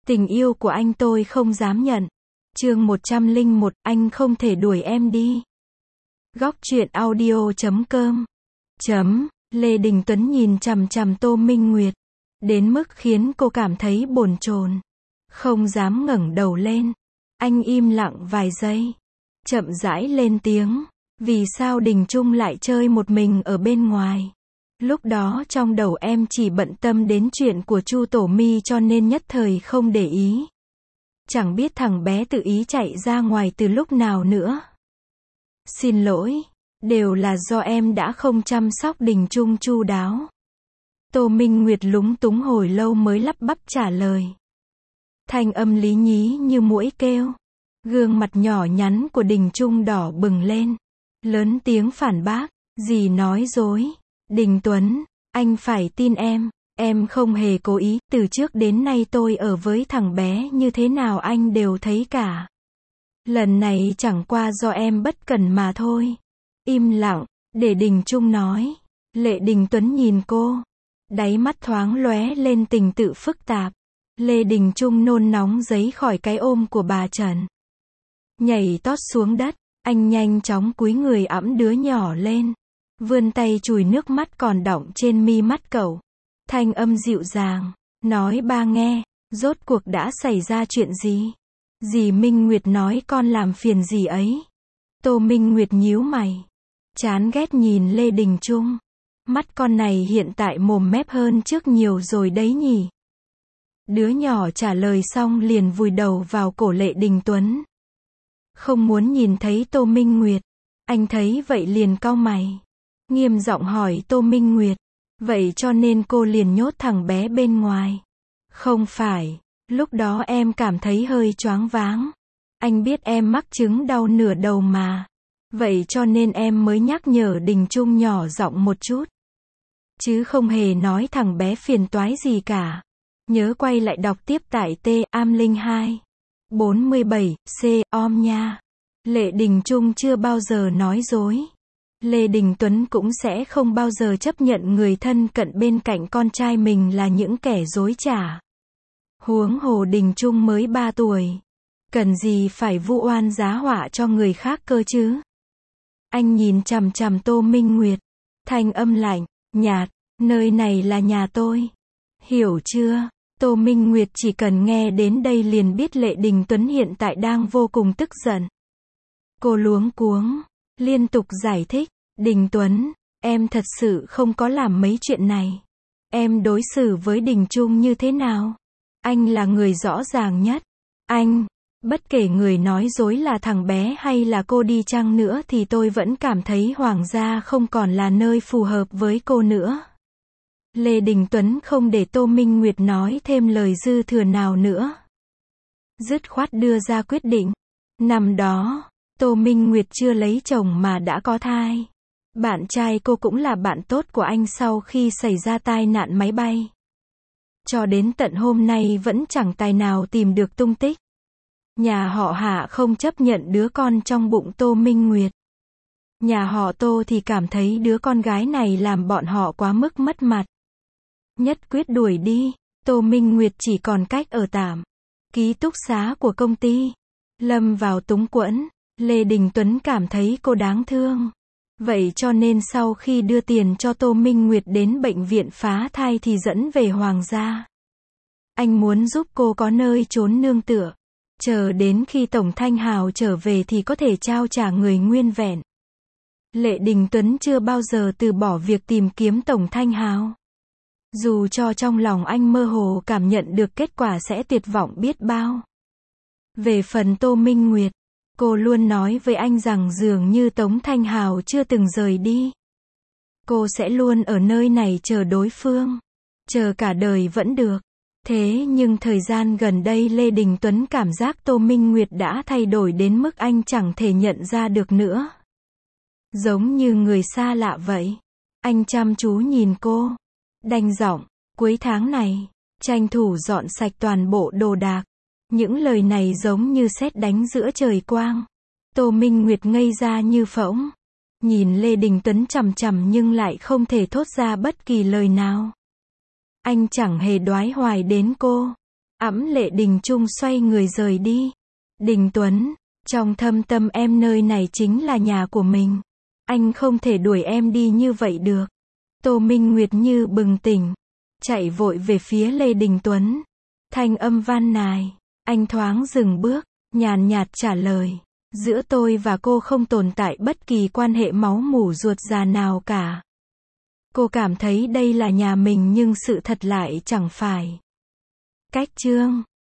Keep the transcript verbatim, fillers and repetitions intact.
Tình yêu của anh tôi không dám nhận. Chương một trăm lẻ một, anh không thể đuổi em đi. Góc truyện audio chấm com. Chấm, Lê Đình Tuấn nhìn chằm chằm Tô Minh Nguyệt, đến mức khiến cô cảm thấy bồn chồn, không dám ngẩng đầu lên. Anh im lặng vài giây, chậm rãi lên tiếng, vì sao Đình Trung lại chơi một mình ở bên ngoài? Lúc đó trong đầu em chỉ bận tâm đến chuyện của Chu Tổ My cho nên nhất thời không để ý. Chẳng biết thằng bé tự ý chạy ra ngoài từ lúc nào nữa. Xin lỗi, đều là do em đã không chăm sóc Đình Trung chu đáo. Tô Minh Nguyệt lúng túng hồi lâu mới lắp bắp trả lời. Thanh âm lý nhí như muỗi kêu. Gương mặt nhỏ nhắn của Đình Trung đỏ bừng lên, lớn tiếng phản bác, dì nói dối. Đình Tuấn, anh phải tin em, em không hề cố ý, từ trước đến nay tôi ở với thằng bé như thế nào anh đều thấy cả. Lần này chẳng qua do em bất cẩn mà thôi. Im lặng, để Đình Trung nói. Lệ Đình Tuấn nhìn cô, đáy mắt thoáng lóe lên tình tự phức tạp. Lê Đình Trung nôn nóng giấy khỏi cái ôm của bà Trần, nhảy tót xuống đất. Anh nhanh chóng cúi người ẵm đứa nhỏ lên, vươn tay chùi nước mắt còn đọng trên mi mắt cậu. Thanh âm dịu dàng, nói ba nghe, rốt cuộc đã xảy ra chuyện gì? Dì Minh Nguyệt nói con làm phiền dì ấy. Tô Minh Nguyệt nhíu mày, chán ghét nhìn Lê Đình Trung. Mắt con này hiện tại mồm mép hơn trước nhiều rồi đấy nhỉ? Đứa nhỏ trả lời xong liền vùi đầu vào cổ Lệ Đình Tuấn. Không muốn nhìn thấy Tô Minh Nguyệt. Anh thấy vậy liền cau mày, nghiêm giọng hỏi Tô Minh Nguyệt, vậy cho nên cô liền nhốt thằng bé bên ngoài? Không phải, lúc đó em cảm thấy hơi choáng váng. Anh biết em mắc chứng đau nửa đầu mà. Vậy cho nên em mới nhắc nhở Đình Trung nhỏ giọng một chút, chứ không hề nói thằng bé phiền toái gì cả. Nhớ quay lại đọc tiếp tại T am linh hai bốn mươi bảy C om nha. Lệ Đình Trung chưa bao giờ nói dối. Lê Đình Tuấn cũng sẽ không bao giờ chấp nhận người thân cận bên cạnh con trai mình là những kẻ dối trá. Huống hồ Đình Trung mới ba tuổi, cần gì phải vu oan giá họa cho người khác cơ chứ? Anh nhìn chằm chằm Tô Minh Nguyệt, thanh âm lạnh, nhạt, nơi này là nhà tôi. Hiểu chưa? Tô Minh Nguyệt chỉ cần nghe đến đây liền biết Lệ Đình Tuấn hiện tại đang vô cùng tức giận. Cô luống cuống, liên tục giải thích, Đình Tuấn, em thật sự không có làm mấy chuyện này. Em đối xử với Đình Trung như thế nào? Anh là người rõ ràng nhất. Anh, bất kể người nói dối là thằng bé hay là cô đi chăng nữa thì tôi vẫn cảm thấy Hoàng gia không còn là nơi phù hợp với cô nữa. Lê Đình Tuấn không để Tô Minh Nguyệt nói thêm lời dư thừa nào nữa, dứt khoát đưa ra quyết định. Năm đó, Tô Minh Nguyệt chưa lấy chồng mà đã có thai. Bạn trai cô cũng là bạn tốt của anh sau khi xảy ra tai nạn máy bay. Cho đến tận hôm nay vẫn chẳng tài nào tìm được tung tích. Nhà họ Hạ không chấp nhận đứa con trong bụng Tô Minh Nguyệt. Nhà họ Tô thì cảm thấy đứa con gái này làm bọn họ quá mức mất mặt, nhất quyết đuổi đi. Tô Minh Nguyệt chỉ còn cách ở tạm ký túc xá của công ty, lâm vào túng quẫn. Lê Đình Tuấn cảm thấy cô đáng thương, vậy cho nên sau khi đưa tiền cho Tô Minh Nguyệt đến bệnh viện phá thai thì dẫn về Hoàng gia. Anh muốn giúp cô có nơi trốn nương tựa, chờ đến khi Tổng Thanh Hào trở về thì có thể trao trả người nguyên vẹn. Lệ Đình Tuấn chưa bao giờ từ bỏ việc tìm kiếm Tổng Thanh Hào, dù cho trong lòng anh mơ hồ cảm nhận được kết quả sẽ tuyệt vọng biết bao. Về phần Tô Minh Nguyệt, cô luôn nói với anh rằng dường như Tống Thanh Hào chưa từng rời đi. Cô sẽ luôn ở nơi này chờ đối phương, chờ cả đời vẫn được. Thế nhưng thời gian gần đây Lê Đình Tuấn cảm giác Tô Minh Nguyệt đã thay đổi đến mức anh chẳng thể nhận ra được nữa. Giống như người xa lạ vậy. Anh chăm chú nhìn cô, đanh giọng, cuối tháng này, tranh thủ dọn sạch toàn bộ đồ đạc. Những lời này giống như sét đánh giữa trời quang. Tô Minh Nguyệt ngây ra như phỗng, nhìn Lê Đình Tuấn chằm chằm nhưng lại không thể thốt ra bất kỳ lời nào. Anh chẳng hề đoái hoài đến cô. Ẵm Lệ Đình Trung xoay người rời đi. Đình Tuấn, trong thâm tâm em nơi này chính là nhà của mình. Anh không thể đuổi em đi như vậy được. Tô Minh Nguyệt như bừng tỉnh, chạy vội về phía Lê Đình Tuấn. Thanh âm van nài. Anh thoáng dừng bước, nhàn nhạt trả lời. Giữa tôi và cô không tồn tại bất kỳ quan hệ máu mủ ruột già nào cả. Cô cảm thấy đây là nhà mình nhưng sự thật lại chẳng phải. Cách chương